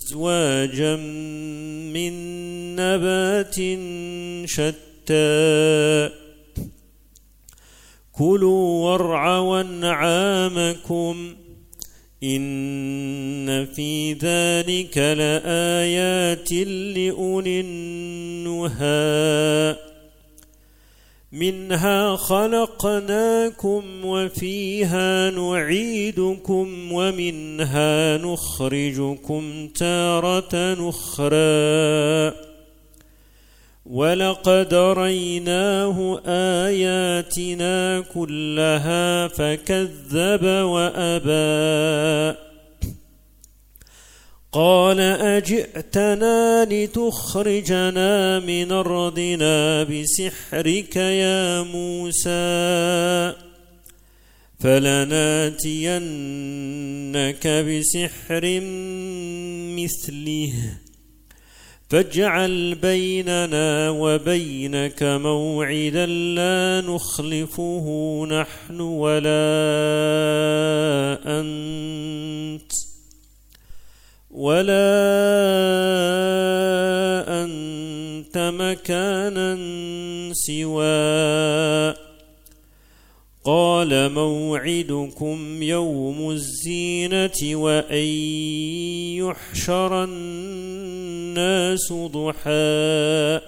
أزواجا من نبات شتى كلوا وارعوا أنعامكم إن في ذلك لآيات لأولي النهى منها خلقناكم وفيها نعيدكم ومنها نخرجكم تارة أخرى ولقد ريناه آياتنا كلها فكذب وأبى قال أجئتنا لتخرجنا من أرضنا بسحرك يا موسى فلناتينك بسحر مثله فاجعل بيننا وبينك موعدا لا نخلفه نحن ولا أنت مكانا سوى قال موعدكم يوم الزينة وأن يحشر الناس ضحى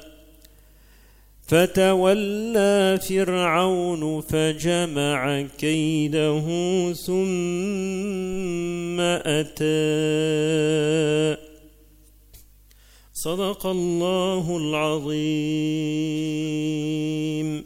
فتولى فرعون فجمع كيده ثم أتى صدق الله العظيم.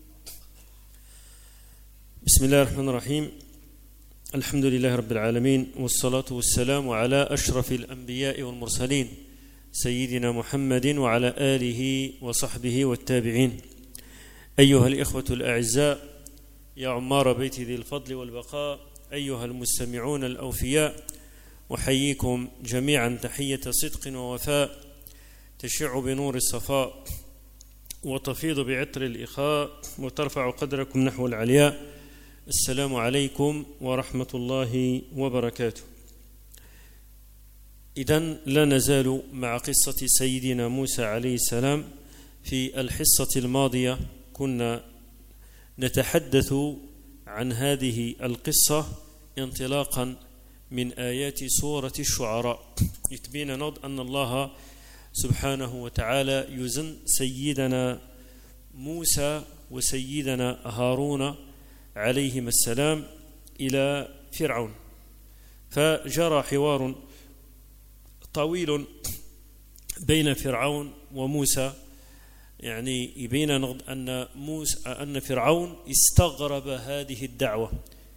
بسم الله الرحمن الرحيم. الحمد لله رب العالمين والصلاة والسلام على أشرف الأنبياء والمرسلين سيدنا محمد وعلى آله وصحبه والتابعين. أيها الإخوة الأعزاء يا عمار بيت ذي الفضل والبقاء، أيها المستمعون الأوفياء، أحييكم جميعا تحية صدق ووفاء تشع بنور الصفاء وتفيض بعطر الإخاء وترفع قدركم نحو العلياء. السلام عليكم ورحمة الله وبركاته. إذن لا نزال مع قصة سيدنا موسى عليه السلام. في الحصة الماضية كنا نتحدث عن هذه القصة انطلاقا من آيات سورة الشعراء، يتبين أن الله سبحانه وتعالى يزن سيدنا موسى وسيدنا هارون عليهما السلام إلى فرعون، فجرى حوار طويل بين فرعون وموسى، يعني يبين أن فرعون استغرب هذه الدعوة.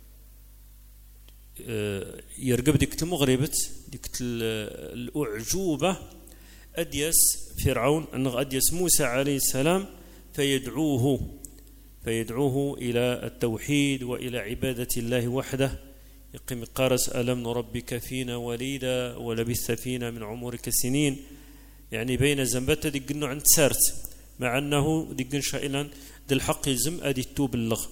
يرقب ديك المغربت ديك الأعجوبة أديس فرعون أن أديس موسى عليه السلام فيدعوه إلى التوحيد وإلى عبادة الله وحده. يقيم قارس ألم نربك فينا وليدا ولبثت فينا من عمرك سنين، يعني بين زنبته ديقنو عند سارت، مع أنه ديقن شائلا دي الحق يزم أدي التوب اللغ.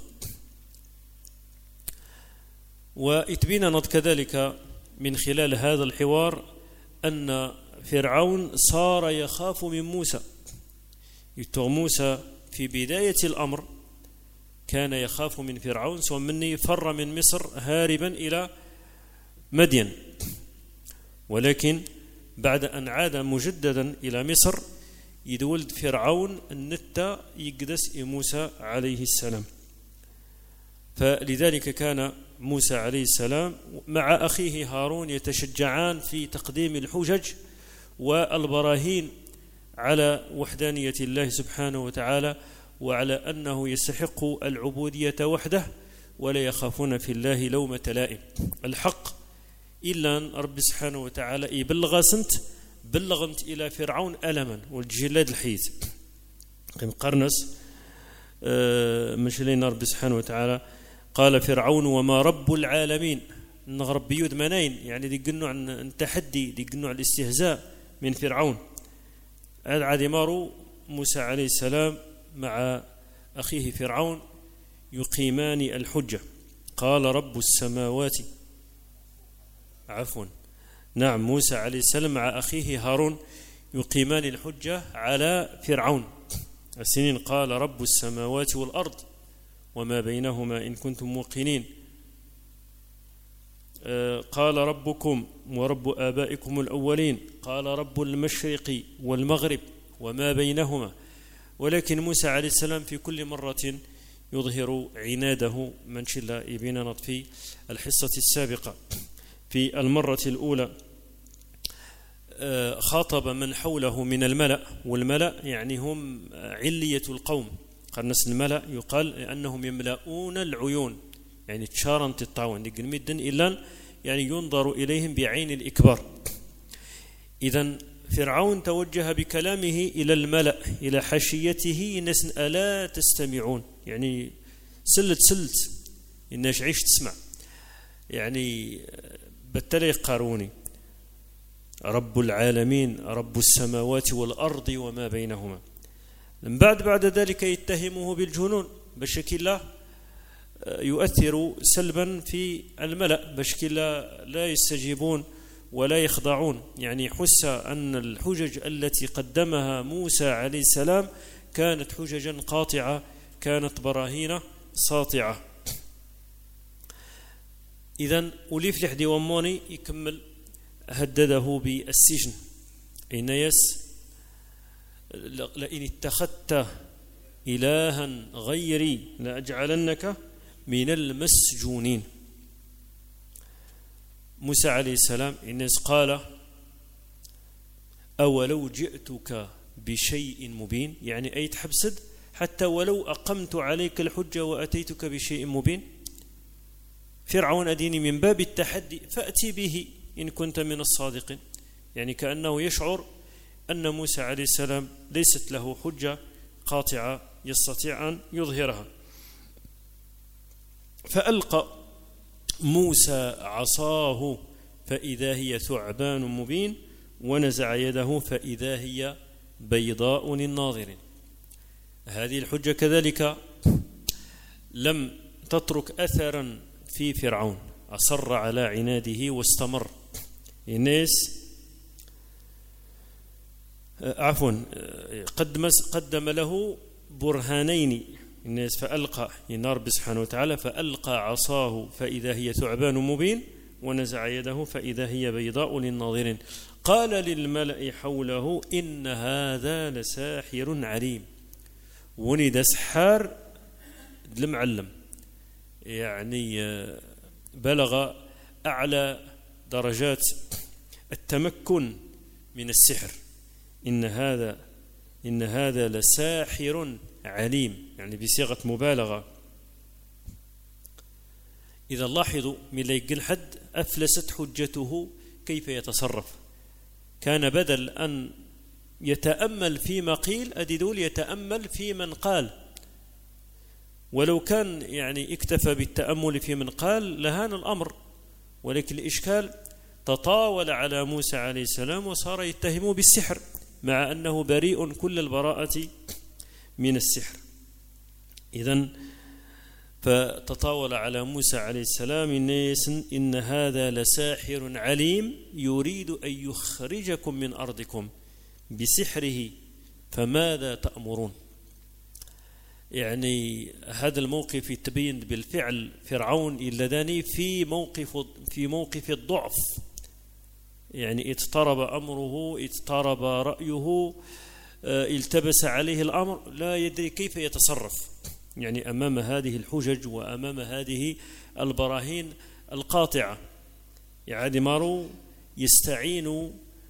واتبين كذلك من خلال هذا الحوار أن فرعون صار يخاف من موسى. موسى في بداية الأمر كان يخاف من فرعون، سواء مني فر من مصر هاربا إلى مدين، ولكن بعد أن عاد مجددا إلى مصر يدولد فرعون النتة يقدس موسى عليه السلام. فلذلك كان موسى عليه السلام مع أخيه هارون يتشجعان في تقديم الحجج والبراهين على وحدانية الله سبحانه وتعالى، وعلى أنه يستحق العبودية وحده، ولا يخافون في الله لومة لائم. الحق إلا أن رب سبحانه وتعالى بلغنت إلى فرعون ألما والجلاد الحيث قرنس مش لنا رب سبحانه وتعالى قال فرعون وما رب العالمين. نغرب بيود منين، يعني دي قلنا عن التحدي، دي قلنا عن الاستهزاء من فرعون. عاد مارو موسى عليه السلام مع أخيه فرعون يقيمان الحجة. قال رب السماوات نعم، موسى عليه السلام مع أخيه هارون يقيمان الحجة على فرعون. السنين قال رب السماوات والأرض وما بينهما إن كنتم موقنين. قال ربكم ورب آبائكم الأولين. قال رب المشرق والمغرب وما بينهما. ولكن موسى عليه السلام في كل مرة يظهر عناده. من شلا يبيننا في الحصة السابقة في المرة الأولى خاطب من حوله من الملأ، والملأ يعني هم علية القوم. قرنس الملأ يقال لأنهم يملؤون العيون، يعني تشارن تطاون ديك المدن إلا يعني ينظر إليهم بعين الإكبار. إذن فرعون توجه بكلامه إلى الملأ، إلى حاشيته: الناس ألا تستمعون؟ يعني سلت الناس عيش تسمع، يعني بالتالي قاروني رب العالمين رب السماوات والأرض وما بينهما. من بعد ذلك يتهمه بالجنون بشكل لا يؤثر سلبا في الملأ، بشكل لا يستجيبون ولا يخضعون. يعني حس أن الحجج التي قدمها موسى عليه السلام كانت حججا قاطعة، كانت براهين ساطعة. إذن أوليف لحدي وموني يكمل هدده بالسجن. إنيس لئن اتخذت إلها غيري لأجعلنك من المسجونين. موسى عليه السلام إنيس قال: أولو جئتك بشيء مبين، يعني أي تحبسد حتى ولو أقمت عليك الحجة وأتيتك بشيء مبين. فرعون أديني من باب التحدي فأتي به إن كنت من الصادقين. يعني كأنه يشعر أن موسى عليه السلام ليست له حجة قاطعة يستطيع أن يظهرها. فألقى موسى عصاه فإذا هي ثعبان مبين ونزع يده فإذا هي بيضاء للناظرين. هذه الحجة كذلك لم تترك أثرا في فرعون، أصر على عناده واستمر. قدم له برهانين الناس. فألقى رب سبحانه وتعالى فألقى عصاه فإذا هي ثعبان مبين ونزع يده فإذا هي بيضاء للناظرين. قال للملأ حوله: إن هذا لساحر عليم. وني سحار المعلم، يعني بلغ أعلى درجات التمكن من السحر. إن هذا لساحر عليم، يعني بصيغة مبالغة. إذا لاحظوا من ليقل حد أفلست حجته كيف يتصرف. كان بدل أن يتأمل فيما قيل أددول يتأمل في من قال، ولو كان يعني اكتفى بالتأمل في من قال لهان الأمر. ولكن الإشكال تطاول على موسى عليه السلام وصار يتهمه بالسحر مع أنه بريء كل البراءة من السحر. إذن فتطاول على موسى عليه السلام: إن هذا لساحر عليم يريد أن يخرجكم من أرضكم بسحره فماذا تأمرون. يعني هذا الموقف يتبين بالفعل فرعون اللذاني في موقف الضعف. يعني اضطرب أمره، اضطرب رأيه، التبس عليه الأمر، لا يدري كيف يتصرف يعني أمام هذه الحجج وأمام هذه البراهين القاطعة. يعني مارو يستعين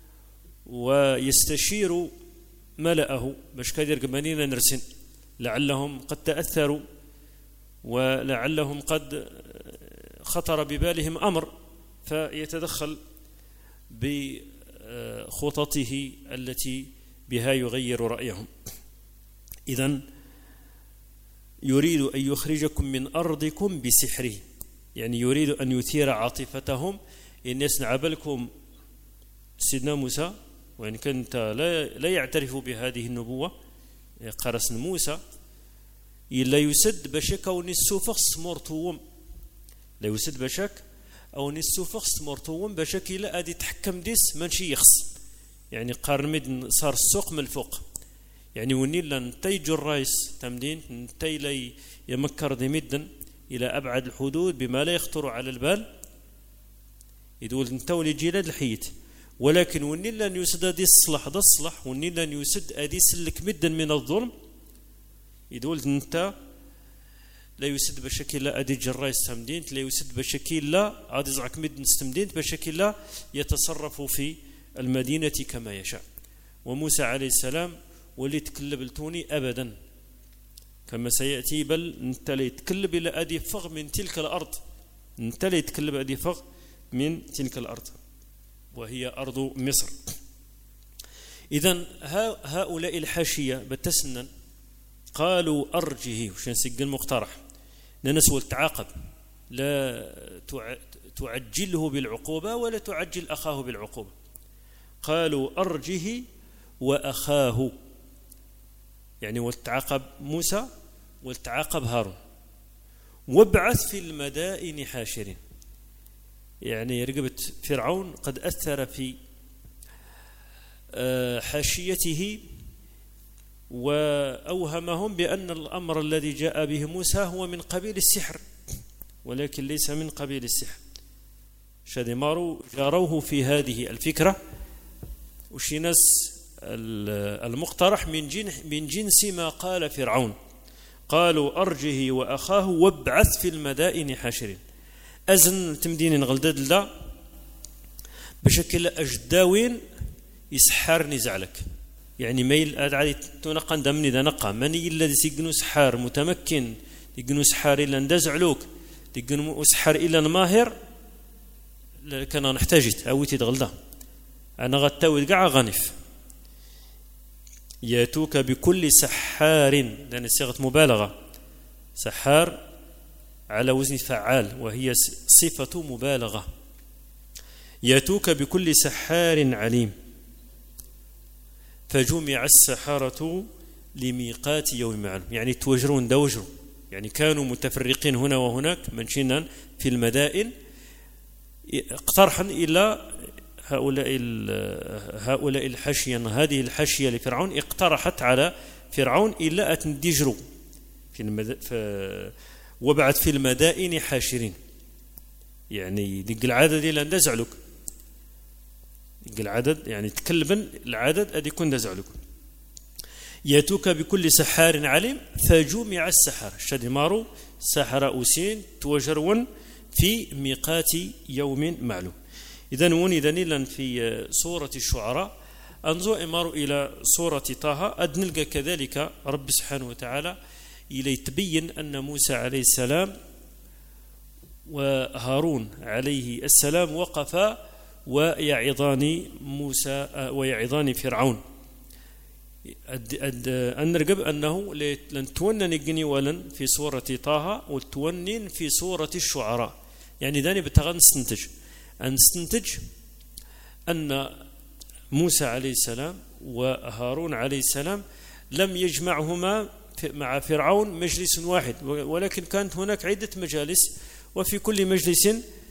ويستشير ملأه باش كادير قمانين نرسن، لعلهم قد تأثروا ولعلهم قد خطر ببالهم أمر فيتدخل بخططه التي بها يغير رأيهم. إذن يريد أن يخرجكم من أرضكم بسحره، يعني يريد أن يثير عاطفتهم. الناس نعبلكم سيدنا موسى وإن كنت لا يعترف بهذه النبوة، قرس موسى إلا يسد بشك ونسو فخص مرتوم، لا يسد بشك أو نسوفخس مرتوم بشكل أدي تحكم ديس منشي يخص يعني قارن مدن صار السوق من الفوق يعني ونيلا نتيج الرئيس تمدين نتي لي يمكر دي مدن إلى أبعد الحدود بما لا يخطر على البال يدول نتولي جيلاد الحيت ولكن ونيلا يسد أدي الصلح ده الصلح ونيلا يسد أدي سلك مدن من الظلم يدول نتا لا يسد بشكل لا أدي الرئيس تمدين لا يسد بشكل لا أدي زعك مدن استمدين بشكل لا يتصرف في المدينة كما يشاء وموسى عليه السلام واللي تكلب التوني أبدا كما سيأتي بل انت لا يتكلب إلى أدي فغ من تلك الأرض انت لا يتكلب أدي فغ من تلك الأرض وهي أرض مصر. إذن هؤلاء الحاشية بتسنن قالوا أرجه وشان سجل مقترح ننسوا التعاقب لا تعجله بالعقوبة ولا تعجل أخاه بالعقوبة قالوا أرجه وأخاه يعني والتعاقب موسى والتعاقب هارون وابعث في المدائن حاشرين يعني رقبة فرعون قد أثر في حاشيته وأوهمهم بأن الأمر الذي جاء به موسى هو من قبيل السحر ولكن ليس من قبيل السحر شادمارو جاروه في هذه الفكرة وشيناس المقترح من جنس ما قال فرعون قالوا أرجه وأخاه وابعث في المدائن حاشرين أزن تمدين غلداد لا بشكل أجداوين يسحر نزعلك يعني ميل أدعي تنقى دمني ذا نقى مني الذي سيجنو سحار متمكن يجنو سحار إلا ندزعلوك يجنو سحار إلا ماهر كان نحتاجت أويتي تغلدا أنا غتاوي قاع غنف ياتوك بكل سحار لأن صيغة مبالغة سحار على وزن فعال وهي صفة مبالغة ياتوك بكل سحار عليم فجمع السحرة لميقات يوم معلوم يعني توجرون دوجروا يعني كانوا متفرقين هنا وهناك منشنا في المدائن اقترحا إلى هؤلاء الحاشية هذه الحاشية لفرعون اقترحت على فرعون إلا أتندجروا وبعد في المدائن حاشرين يعني دق العدد إلا ندزعلك دق العدد يعني تكلبا العدد أدي كن دزعلك ياتوك بكل سحار عليم فجمع السحر شدمارو سحر أوسين توجرون في ميقات يوم معلوم إذن ونذن في سورة الشعراء أنظر إمار إلى سورة طه أدنلقى كذلك رب سبحانه وتعالى إلى تبين أن موسى عليه السلام وهارون عليه السلام وقفا ويعظان موسى ويعظان فرعون أن نرقب أنه لن تونن يقني ولن في سورة طه وتونن في سورة الشعراء يعني ذاني بتغن نستنتج أن موسى عليه السلام وهارون عليه السلام لم يجمعهما مع فرعون مجلس واحد ولكن كانت هناك عدة مجالس وفي كل مجلس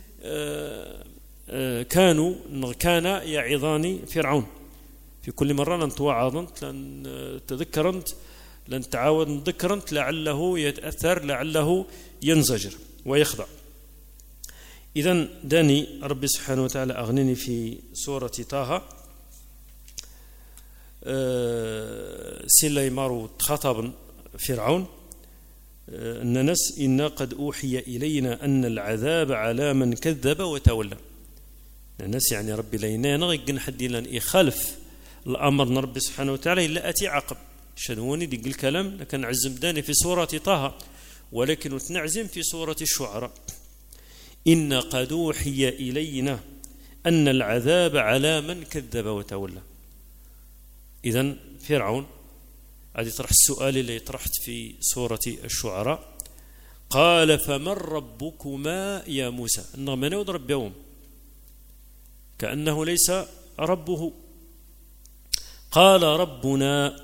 كان يعظان فرعون في كل مرة لن توعظنت لن تذكرنت لن تعاود ذكرنت لعله يتأثر لعله ينزجر ويخضع إذن داني ربي سبحانه وتعالى أغنني في سورة طه سليمار خطب فرعون الناس إنا قد أوحي إلينا أن العذاب على من كذب وتولى الناس يعني ربي لينا نغيقن حد لن يخالف الأمر ربي سبحانه وتعالى إلا أتي عقب شنوني دي الكلام لكن عزم داني في سورة طه ولكن تنعزم في سورة الشعراء إن قد أوحي إلينا أن العذاب على من كذب وتولى إذن فرعون هذا يطرح السؤال اللي طرحت في سورة الشعراء قال فمن ربكما يا موسى إنه من يضرب يوم كأنه ليس ربه قال ربنا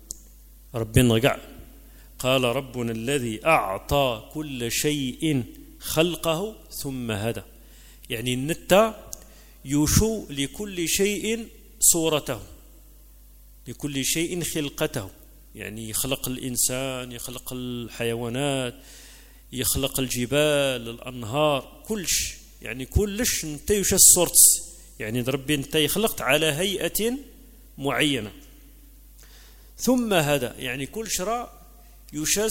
ربنا رجع قال ربنا الذي أعطى كل شيء خلقه ثم هدى. يعني النتا يشو لكل شيء صورته، لكل شيء خلقته، يعني يخلق الإنسان، يخلق الحيوانات، يخلق الجبال، الأنهار، كلش، يعني كلش انت يشا الصورت، يعني ربي انت يخلقت على هيئة معينة. ثم هذا يعني كل شراء يشاس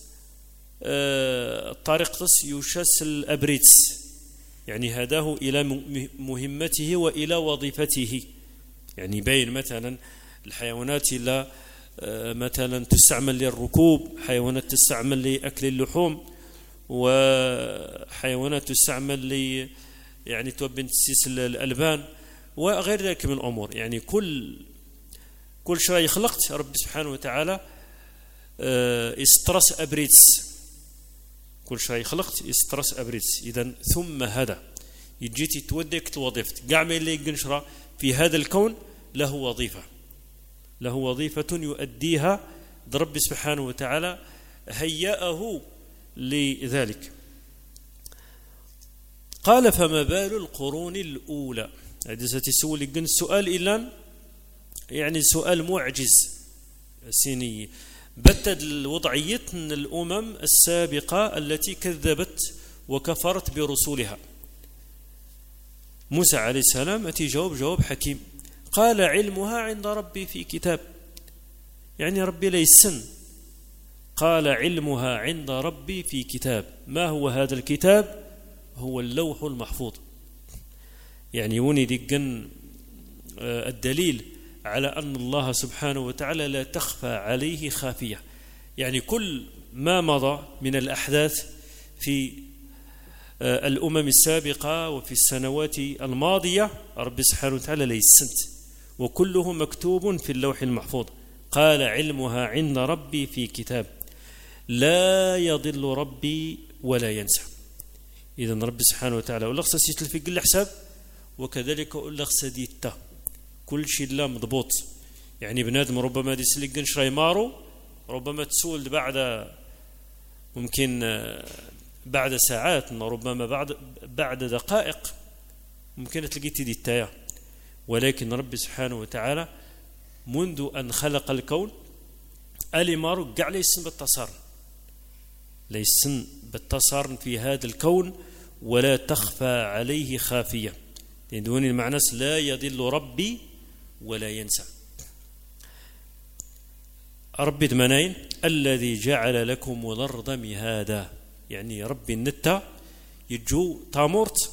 طريقة يشاس الأبريتس، يعني هداه إلى مهمته وإلى وظيفته. يعني بين مثلا الحيوانات إلى مثلا تستعمل للركوب، حيوانات تستعمل لأكل اللحوم، وحيوانات تستعمل ل يعني توبن تسيس الألبان وغير ذلك من الأمور. يعني كل شيء خلقت رب سبحانه وتعالى استرس أبريتس، كل شيء خلقت استرس أبريتس. إذن ثم هذا يجيتي توديك الوظيفة قاع ما اللي ينشر في هذا الكون له وظيفة، له وظيفة يؤديها رب سبحانه وتعالى هيأه لذلك. قال فما بال القرون الأولى. هذا ستسول لكن السؤال إلا يعني سؤال معجز سيني بتد الوضعية الأمم السابقة التي كذبت وكفرت برسولها. موسى عليه السلام أتي جواب حكيم، قال علمها عند ربي في كتاب، يعني ربي ليسن، قال علمها عند ربي في كتاب. ما هو هذا الكتاب؟ هو اللوح المحفوظ. يعني وني ديقن الدليل على أن الله سبحانه وتعالى لا تخفى عليه خافية. يعني كل ما مضى من الأحداث في الأمم السابقة وفي السنوات الماضية رب سبحانه وتعالى ليسنت، وكله مكتوب في اللوح المحفوظ. قال علمها عند ربي في كتاب لا يضل ربي ولا ينسى. إذن رب سبحانه وتعالى ولغس سيتل في كل حساب، وكذلك ولغس ديتا كل شيء لا مضبوط. يعني بنادم ربما دي سلقن شراي مارو، ربما تسول ممكن بعد ساعات، ربما بعد دقائق ممكن تلقيتي دي التايا. ولكن رب سبحانه وتعالى منذ أن خلق الكون ألي مارو قاع ليسن بالتصار في هذا الكون ولا تخفى عليه خافية. دون المعنى لا يضل ربي ولا ينسى. ربي دمنين الذي جعل لكم الأرض مهادا، يعني ربي النتا يجو تامورت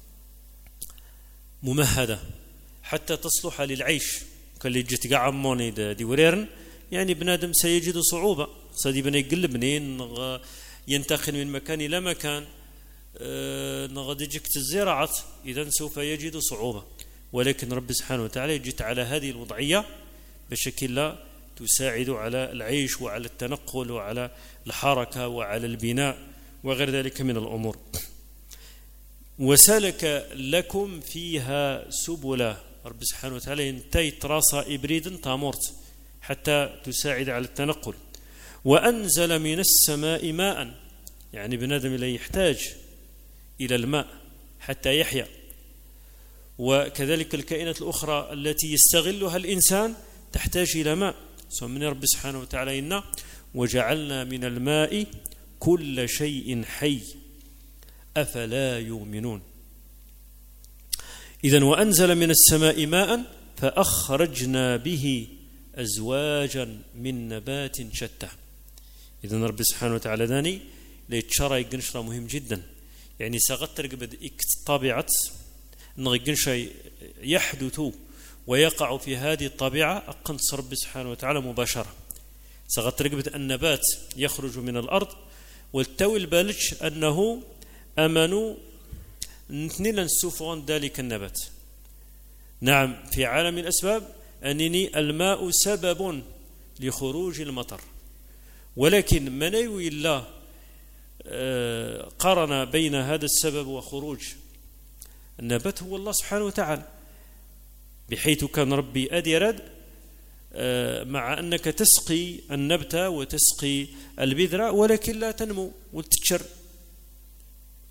ممهدة حتى تصلح للعيش. كاللي جت قاع عموني دي وريرن، يعني بنادم سيجد صعوبة، صدي بني يقلب منين ينتقل من مكان إلى مكان، نغدي جكت الزراعة، إذن سوف يجد صعوبة. ولكن رب سبحانه وتعالى يجت على هذه الوضعية بشكل لا تساعد على العيش وعلى التنقل وعلى الحركة وعلى البناء وغير ذلك من الأمور. وسلك لكم فيها سبلا، رب سبحانه وتعالى ينتهي تراسا إبريد تامورت حتى تساعد على التنقل. وأنزل من السماء ماء، يعني بنادم لا يحتاج إلى الماء حتى يحيا. وكذلك الكائنات الأخرى التي يستغلها الإنسان تحتاج إلى ماء. من رب سبحانه وتعالى إنا وجعلنا من الماء كل شيء حي أفلا يؤمنون. إذن وأنزل من السماء ماء فأخرجنا به أزواجا من نبات شتى. إذن رب سبحانه وتعالى داني ليتشرى يقنشرى مهم جدا. يعني سغتر قبل طبيعة نغقنشى يحدث ويقع في هذه الطبيعة أقنص رب سبحانه وتعالى مباشرة. سغتر قبل النبات يخرج من الأرض والتوي البالج أنه أمنوا نتنيلا نسوفون ذلك النبات. نعم في عالم الأسباب أنني الماء سبب لخروج المطر، ولكن من يوي الله قارن بين هذا السبب وخروج النبات هو الله سبحانه وتعالى، بحيث كان ربي أديرد مع أنك تسقي النبتة وتسقي البذرة ولكن لا تنمو وتتشر.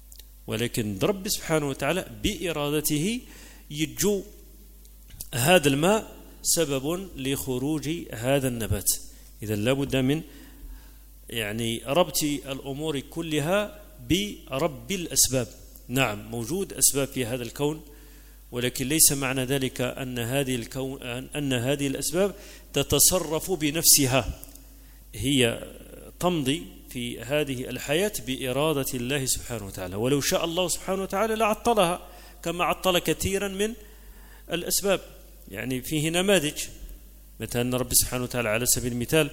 ولكن رب سبحانه وتعالى بإرادته يجو هذا الماء سبب لخروج هذا النبات. إذا لابد من يعني ربط الأمور كلها برب الأسباب. نعم موجود أسباب في هذا الكون، ولكن ليس معنى ذلك أن هذه الأسباب تتصرف بنفسها، هي تمضي في هذه الحياة بإرادة الله سبحانه وتعالى. ولو شاء الله سبحانه وتعالى لعطلها كما عطل كثيرا من الأسباب. يعني فيه نماذج، مثلا رب سبحانه وتعالى على سبيل المثال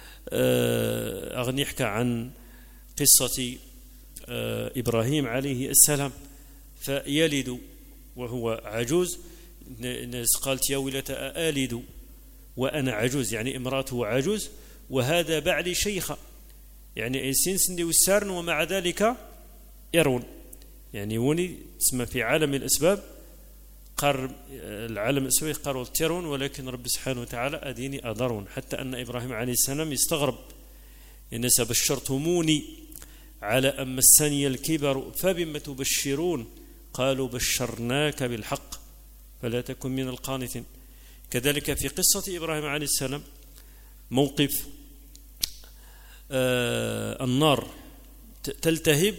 أغني يحكى عن قصة إبراهيم عليه السلام، فيلد وهو عجوز. الناس قالت يا ويلتى ألد وأنا عجوز، يعني امرأته عجوز وهذا بعلي شيخة، يعني سنسندي والسارن ومع ذلك يرون. يعني وني تسمى في عالم الأسباب قار العالم الأسباب قاروا تيرون، ولكن رب سبحانه وتعالى أديني أضرون. حتى أن إبراهيم عليه السلام يستغرب، الناس بشرتموني على أن مسني الكبر فبما تبشرون قالوا بشرناك بالحق فلا تكن من القانتين. كذلك في قصة إبراهيم عليه السلام موقف النار تلتهب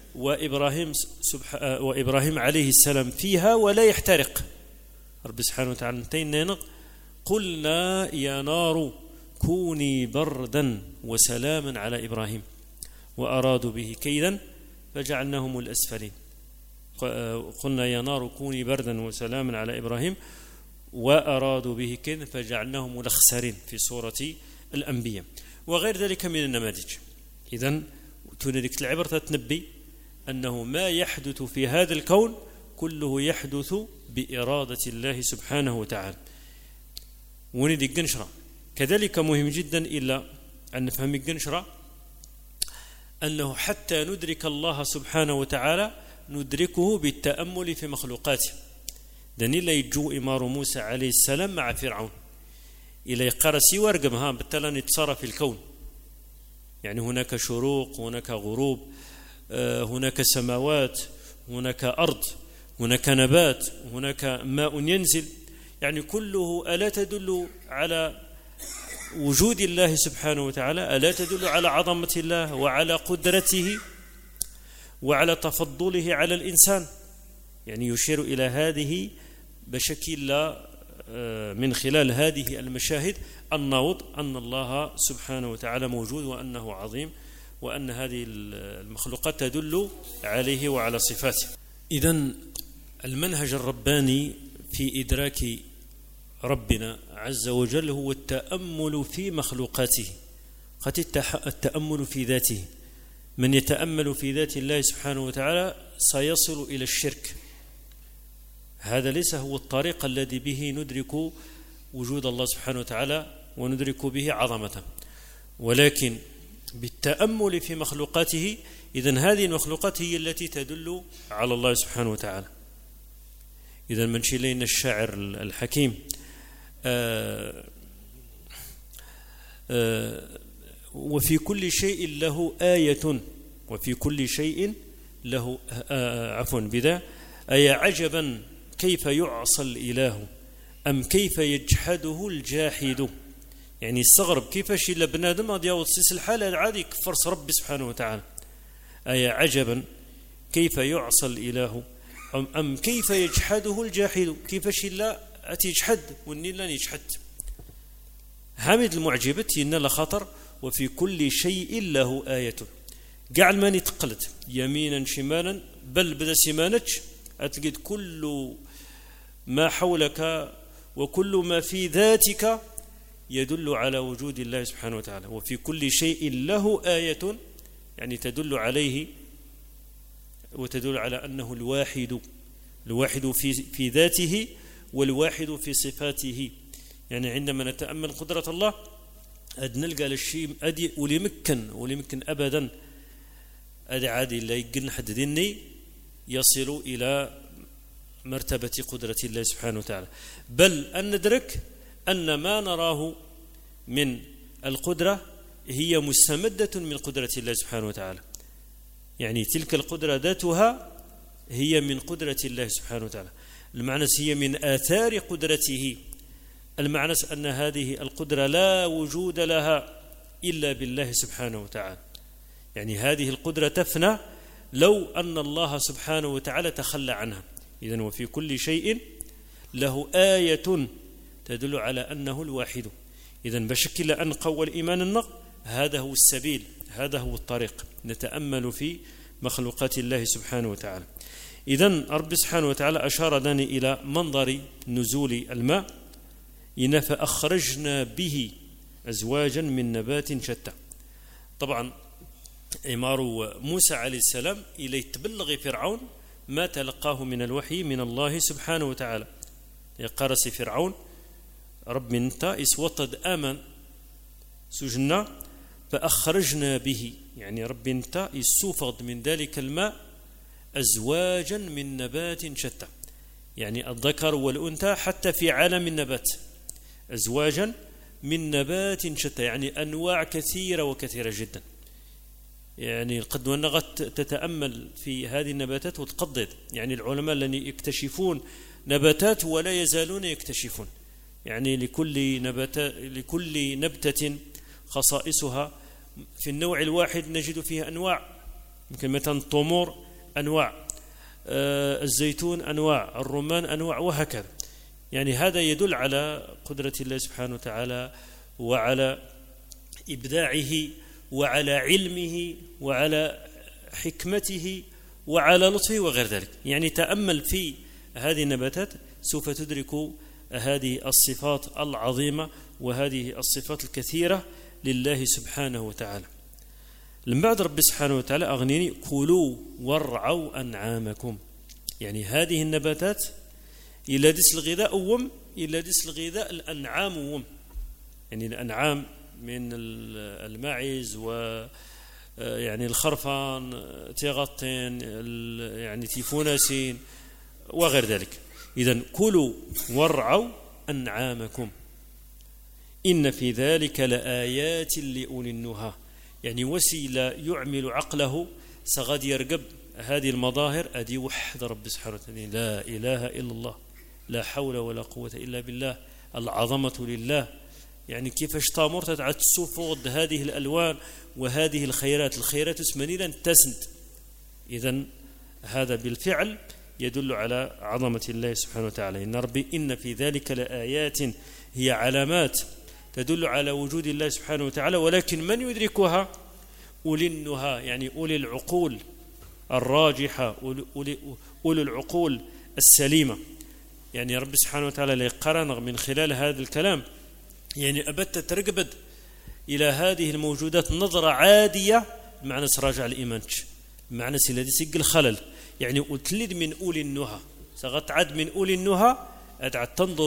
وإبراهيم عليه السلام فيها ولا يحترق. رب سبحانه وتعالى انتين قلنا يا نار كوني بردا وسلاما على إبراهيم وأرادوا به كيدا فجعلناهم الأسفلين. قلنا يا نار كوني بردا وسلاما على إبراهيم وأرادوا به كيدا فجعلناهم الأخسرين في سورة الأنبياء وغير ذلك من النماذج. إذن تنرك العبرة تنبي أنه ما يحدث في هذا الكون كله يحدث بإرادة الله سبحانه وتعالى. وندي الجنشرة كذلك مهم جدا إلا أن نفهم الجنشرة أنه حتى ندرك الله سبحانه وتعالى ندركه بالتأمل في مخلوقاته. دنيلا يجو إمار موسى عليه السلام مع فرعون إلى يقرسي ورقمها بالتالي نتصرف في الكون، يعني هناك شروق، هناك غروب، هناك سماوات، هناك أرض، هناك نبات، هناك ماء ينزل، يعني كله ألا تدل على وجود الله سبحانه وتعالى؟ ألا تدل على عظمة الله وعلى قدرته وعلى تفضله على الإنسان؟ يعني يشير إلى هذه بشكل لا من خلال هذه المشاهد النوض أن الله سبحانه وتعالى موجود وأنه عظيم وأن هذه المخلوقات تدل عليه وعلى صفاته. إذن المنهج الرباني في إدراك ربنا عز وجل هو التأمل في مخلوقاته، قد التأمل في ذاته. من يتأمل في ذات الله سبحانه وتعالى سيصل إلى الشرك. هذا ليس هو الطريق الذي به ندرك وجود الله سبحانه وتعالى وندرك به عظمته، ولكن بالتأمل في مخلوقاته. إذن هذه المخلوقات هي التي تدل على الله سبحانه وتعالى. إذن منشي لنا الشاعر الحكيم وفي كل شيء له آية وفي كل شيء له بذا أي عجبا كيف يعصى الإله أم كيف يجحده الجاحد. يعني استغرب كيفاش إلا بنادم غادي يوصل الحالة العادي يكفر ربي سبحانه وتعالى. أي عجبا كيف يعصى الإله أم كيف يجحده الجاحد، كيفاش إلا أتيجحد والنيل لن يجحد. حامد المعجبة إن لخطر وفي كل شيء له آية. قاع الماني تقلت يمينا شمالا بل بدا سيمانتش أتجد كل ما حولك وكل ما في ذاتك يدل على وجود الله سبحانه وتعالى. وفي كل شيء له آية يعني تدل عليه وتدل على أنه الواحد في ذاته والواحد في صفاته. يعني عندما نتأمل قدرة الله نلقى للشيء أدي وليمكن أبدا أدي عادي لا يقن حد ذني يصل إلى مرتبة قدرة الله سبحانه وتعالى، بل أن ندرك أن ما نراه من القدرة هي مستمدة من قدرة الله سبحانه وتعالى. يعني تلك القدرة ذاتها هي من قدرة الله سبحانه وتعالى، المعنى هي من آثار قدرته، المعنى أن هذه القدرة لا وجود لها إلا بالله سبحانه وتعالى. يعني هذه القدرة تفنى لو أن الله سبحانه وتعالى تخلى عنها. إذن وفي كل شيء له آية تدل على أنه الواحد. إذن بشكل أنقى والإيمان النق، هذا هو السبيل، هذا هو الطريق، نتأمل في مخلوقات الله سبحانه وتعالى. إذن رب سبحانه وتعالى أشار لنا إلى منظر نزول الماء، إن فأخرجنا به أزواجا من نبات شتى. طبعا إمار موسى عليه السلام إلى تبلغ فرعون ما تلقاه من الوحي من الله سبحانه وتعالى. يقرس فرعون رب من انت اسوطد آمن سجنا فأخرجنا به، يعني رب انت يسوفض من ذلك الماء أزواجا من نبات شتى، يعني الذكر والأنثى حتى في عالم النبات، أزواجا من نبات شتى، يعني أنواع كثيرة وكثيرة جدا. يعني قد ونغت تتأمل في هذه النباتات وتقضد، يعني العلماء الذين يكتشفون نباتات ولا يزالون يكتشفون، يعني لكل نبتة خصائصها. في النوع الواحد نجد فيها أنواع، يمكن مثلا التمور أنواع، الزيتون أنواع، الرمان أنواع، وهكذا. يعني هذا يدل على قدرة الله سبحانه وتعالى وعلى إبداعه وعلى علمه وعلى حكمته وعلى لطفه وغير ذلك. يعني تأمل في هذه النباتات سوف تدرك هذه الصفات العظيمة وهذه الصفات الكثيرة لله سبحانه وتعالى. لما بعد رب سبحانه وتعالى أغنيني كلوا وارعوا أنعامكم، يعني هذه النباتات إلى دس الغذاء وم إلى دس الغذاء الأنعام وم، يعني الأنعام من الماعز و يعني الخرفان تيغطين يعني تيفوناسين وغير ذلك. إذن كلوا وارعوا أنعامكم إن في ذلك لآيات لأولي النهى، يعني وسيلة يعمل عقله سغد يرقب هذه المظاهر أدي وحد رب سبحانه وتعالى، لا إله إلا الله، لا حول ولا قوة إلا بالله، العظمة لله. يعني كيفاش تامر تتعد تسوفض هذه الألوان وهذه الخيرات اسمني لن تسند. إذن هذا بالفعل يدل على عظمة الله سبحانه وتعالى. إن ربي إن في ذلك لآيات، هي علامات تدل على وجود الله سبحانه وتعالى، ولكن من يدركها؟ أولي النهى، يعني أولي العقول الراجحة، أولي العقول السليمة. يعني رب سبحانه وتعالى ليقرن من خلال هذا الكلام، يعني أبت ترقبد إلى هذه الموجودات نظرة عادية، معنى سراجع الإيمانش، معنى سيلادي سيق الخلل، يعني أتلد من أولي النهى، سغتعد من أولي النهى أدعد تنظر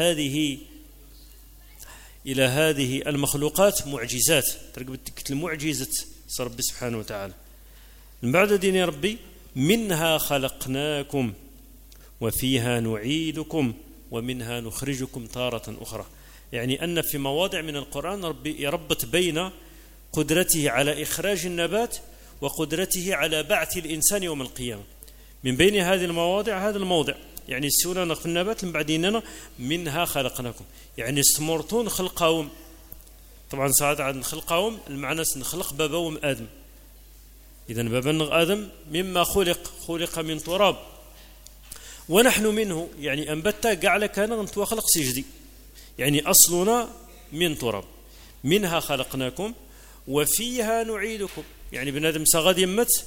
إلى هذه المخلوقات معجزات، ترقبد المعجزة رب سبحانه وتعالى. من بعد دين يا ربي منها خلقناكم وفيها نعيدكم ومنها نخرجكم تارة أخرى. يعني أن في مواضع من القرآن ربي يربط بين قدرته على إخراج النبات وقدرته على بعث الإنسان يوم القيامة. من بين هذه المواضع هذا الموضع، يعني السنة في النبات من بعديننا منها خلقناكم، يعني استمرتون خلقهم. طبعا ساعات عن خلقهم المعنى نخلق بابهم آدم، إذن بابا آدم مما خلق من تراب، ونحن منه، يعني أنبتا قاعد كان نتوى خلق سجدي، يعني أصلنا من تراب. منها خلقناكم وفيها نعيدكم، يعني بنادم سغد يمت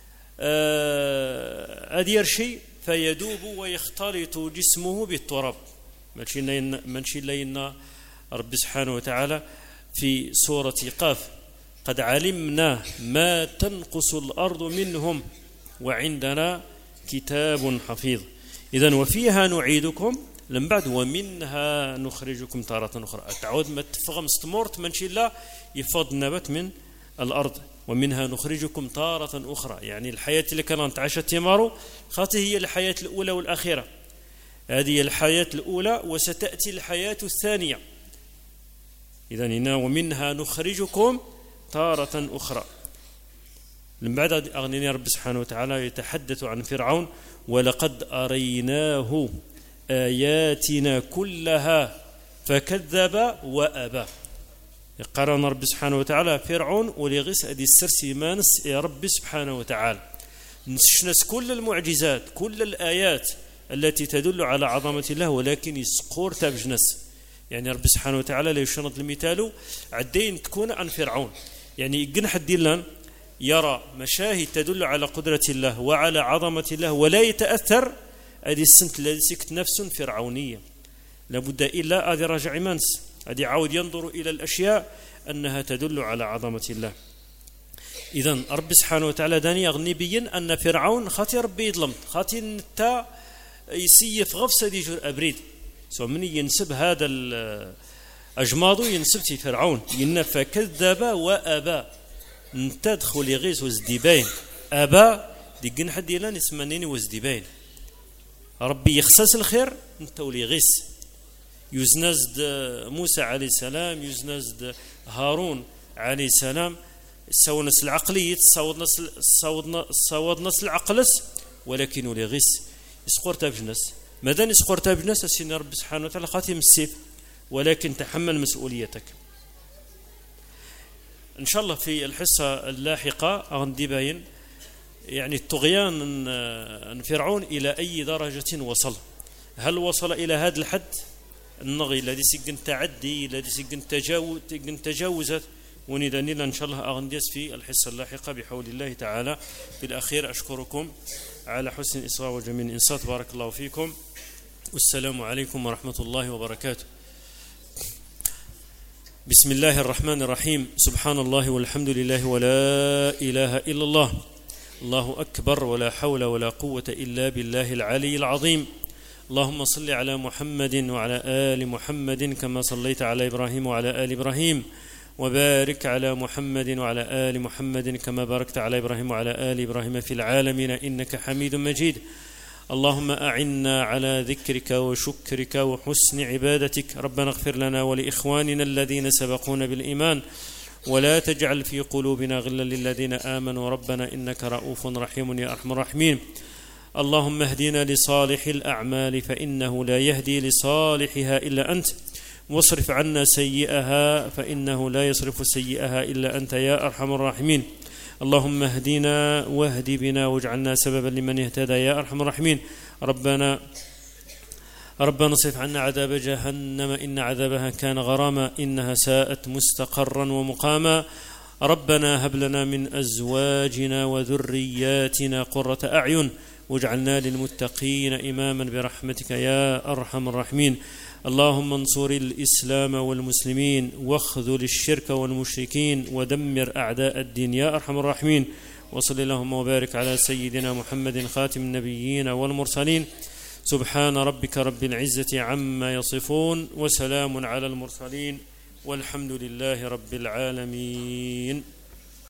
أدير شيء فيدوب ويختلط جسمه بالتراب. منشي لنا رب سبحانه وتعالى في سورة قاف قد علمنا ما تنقص الأرض منهم وعندنا كتاب حفيظ. إذن وفيها نعيدكم لم بعد ومنها نخرجكم تارة أخرى، تعود ما تفغم استمرت منشي الله يفض النبات من الأرض، ومنها نخرجكم تارة أخرى، يعني الحياة اللي كانت عاشت تمارو خاطئ هي الحياة الأولى والأخيرة، هذه الحياة الأولى وستأتي الحياة الثانية. إذن هنا ومنها نخرجكم تارة أخرى. من بعد أغنيني رب سبحانه وتعالى يتحدث عن فرعون: ولقد أريناه آياتنا كلها فكذب وأبى. يقارن رب سبحانه وتعالى فرعون ولغس أدي السرسي مانس يا رب سبحانه وتعالى نسشنس كل المعجزات كل الآيات التي تدل على عظمة الله، ولكن يسقور تبجنس. يعني رب سبحانه وتعالى لا يشنط المثال عدين تكون عن فرعون، يعني جنح الدلان يرى مشاهد تدل على قدرة الله وعلى عظمة الله ولا يتأثر. هذه السنت الذي سكت نفس فرعونية لابد إلا هذه رجع منس، هذه عاود ينظر إلى الأشياء أنها تدل على عظمة الله. إذن رب سبحانه وتعالى داني يغني بين أن فرعون خاطي ربي يظلم خاطي نتا يسيف غفصة دي جور أبريد سو من ينسب هذا أجماضه ينسب في فرعون ينفى كذب وأبى نتدخل يغيس وزديبين أبى دي جنح ديلان اسمنيني وزديبين ربي يخصص الخير نتولي غيس يزنزد موسى عليه السلام يزنزد هارون عليه السلام سونس العقلية صودنا العقلس ولكن لغيس يسقورت بجنس ماذا يسقورت بجنس السين رب سبحانه وتعالى خاتم السيف ولكن تحمل مسؤوليتك. إن شاء الله في الحصة اللاحقة أغندي باين يعني الطغيان أن فرعون إلى أي درجة وصل. هل وصل إلى هذا الحد النغي الذي سجن تعدي الذي سجن تجاوزت وندانيلا إن شاء الله أغنديس في الحصة اللاحقة بحول الله تعالى. في الأخير أشكركم على حسن الإصغاء وجميل الإنصات. بارك الله فيكم والسلام عليكم ورحمة الله وبركاته. بسم الله الرحمن الرحيم. سبحان الله والحمد لله ولا إله إلا الله الله أكبر ولا حول ولا قوة إلا بالله العلي العظيم. اللهم صل على محمد وعلى آل محمد كما صليت على إبراهيم وعلى آل إبراهيم وبارك على محمد وعلى آل محمد كما باركت على إبراهيم وعلى آل إبراهيم في العالمين إنك حميد مجيد. اللهم أعنا على ذكرك وشكرك وحسن عبادتك. ربنا اغفر لنا ولإخواننا الذين سبقونا بالإيمان ولا تجعل في قلوبنا غلا للذين آمنوا ربنا إنك رؤوف رحيم يا أرحم الراحمين. اللهم اهدنا لصالح الأعمال فإنه لا يهدي لصالحها إلا أنت واصرف عنا سيئها فإنه لا يصرف سيئها إلا أنت يا أرحم الراحمين. اللهم اهدنا واهد بنا واجعلنا سببا لمن اهتدى يا أرحم الراحمين. ربنا اصرف عنا عذاب جهنم إن عذابها كان غراما إنها ساءت مستقرا ومقاما. ربنا هب لنا من أزواجنا وذرياتنا قرة أعين واجعلنا للمتقين إماما برحمتك يا أرحم الراحمين. اللهم انصر الإسلام والمسلمين واخذل الشرك والمشركين ودمر أعداء الدين يا أرحم الراحمين. وصل اللهم وبارك على سيدنا محمد خاتم النبيين والمرسلين. سبحان ربك رب العزة عما يصفون وسلام على المرسلين والحمد لله رب العالمين.